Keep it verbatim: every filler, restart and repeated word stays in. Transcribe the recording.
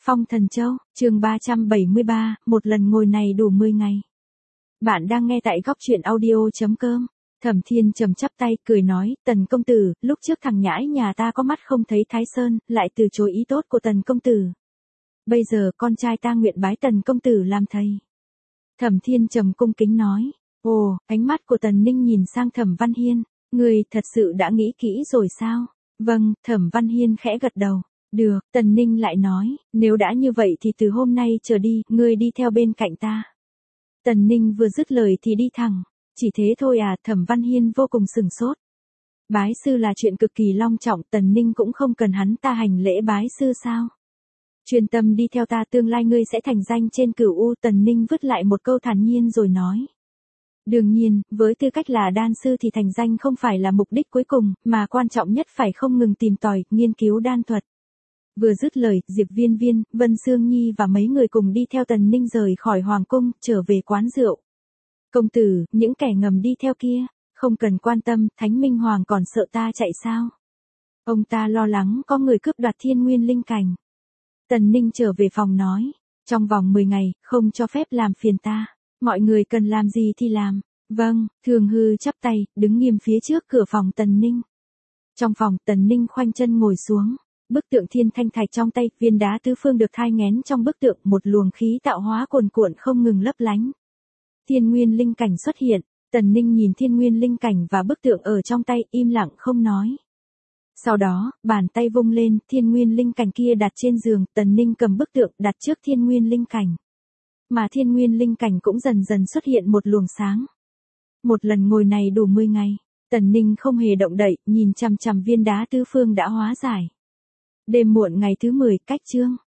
Phong Thần Châu, chương ba trăm bảy mươi ba, một lần ngồi này đủ mười ngày. Bạn đang nghe tại góc truyện audio chấm com. Thẩm Thiên Trầm chắp tay cười nói, Tần công tử, lúc trước thằng nhãi nhà ta có mắt không thấy Thái Sơn, lại từ chối ý tốt của Tần công tử. Bây giờ con trai ta nguyện bái Tần công tử làm thầy. Thẩm Thiên Trầm cung kính nói. Ồ, ánh mắt của Tần Ninh nhìn sang Thẩm Văn Hiên, người thật sự đã nghĩ kỹ rồi sao? Vâng, Thẩm Văn Hiên khẽ gật đầu. Được, Tần Ninh lại nói, nếu đã như vậy thì từ hôm nay trở đi, ngươi đi theo bên cạnh ta. Tần Ninh vừa dứt lời thì đi thẳng. Chỉ thế thôi à, Thẩm Văn Hiên vô cùng sừng sốt. Bái sư là chuyện cực kỳ long trọng, Tần Ninh cũng không cần hắn ta hành lễ bái sư sao? Chuyên tâm đi theo ta, tương lai ngươi sẽ thành danh trên cửu u. Tần Ninh vứt lại một câu thản nhiên rồi nói. Đương nhiên, với tư cách là đan sư thì thành danh không phải là mục đích cuối cùng, mà quan trọng nhất phải không ngừng tìm tòi, nghiên cứu đan thuật. Vừa dứt lời, Diệp Viên Viên, Vân Sương Nhi và mấy người cùng đi theo Tần Ninh rời khỏi hoàng cung, trở về quán rượu. Công tử, những kẻ ngầm đi theo kia, không cần quan tâm, Thánh Minh Hoàng còn sợ ta chạy sao? Ông ta lo lắng có người cướp đoạt Thiên Nguyên Linh Cảnh. Tần Ninh trở về phòng nói, trong vòng mười ngày, không cho phép làm phiền ta, mọi người cần làm gì thì làm. Vâng, Thường Hư chắp tay, đứng nghiêm phía trước cửa phòng Tần Ninh. Trong phòng, Tần Ninh khoanh chân ngồi xuống. Bức tượng thiên thanh thạch trong tay, viên đá tứ phương được thai nghén trong bức tượng, một luồng khí tạo hóa cuồn cuộn không ngừng lấp lánh. Thiên Nguyên Linh Cảnh xuất hiện, Tần Ninh nhìn Thiên Nguyên Linh Cảnh và bức tượng ở trong tay, im lặng không nói. Sau đó, bàn tay vung lên, Thiên Nguyên Linh Cảnh kia đặt trên giường, Tần Ninh cầm bức tượng đặt trước Thiên Nguyên Linh Cảnh. Mà Thiên Nguyên Linh Cảnh cũng dần dần xuất hiện một luồng sáng. Một lần ngồi này đủ mười ngày, Tần Ninh không hề động đậy, nhìn chằm chằm viên đá tứ phương đã hóa giải. Đêm muộn ngày thứ mười, cách chương.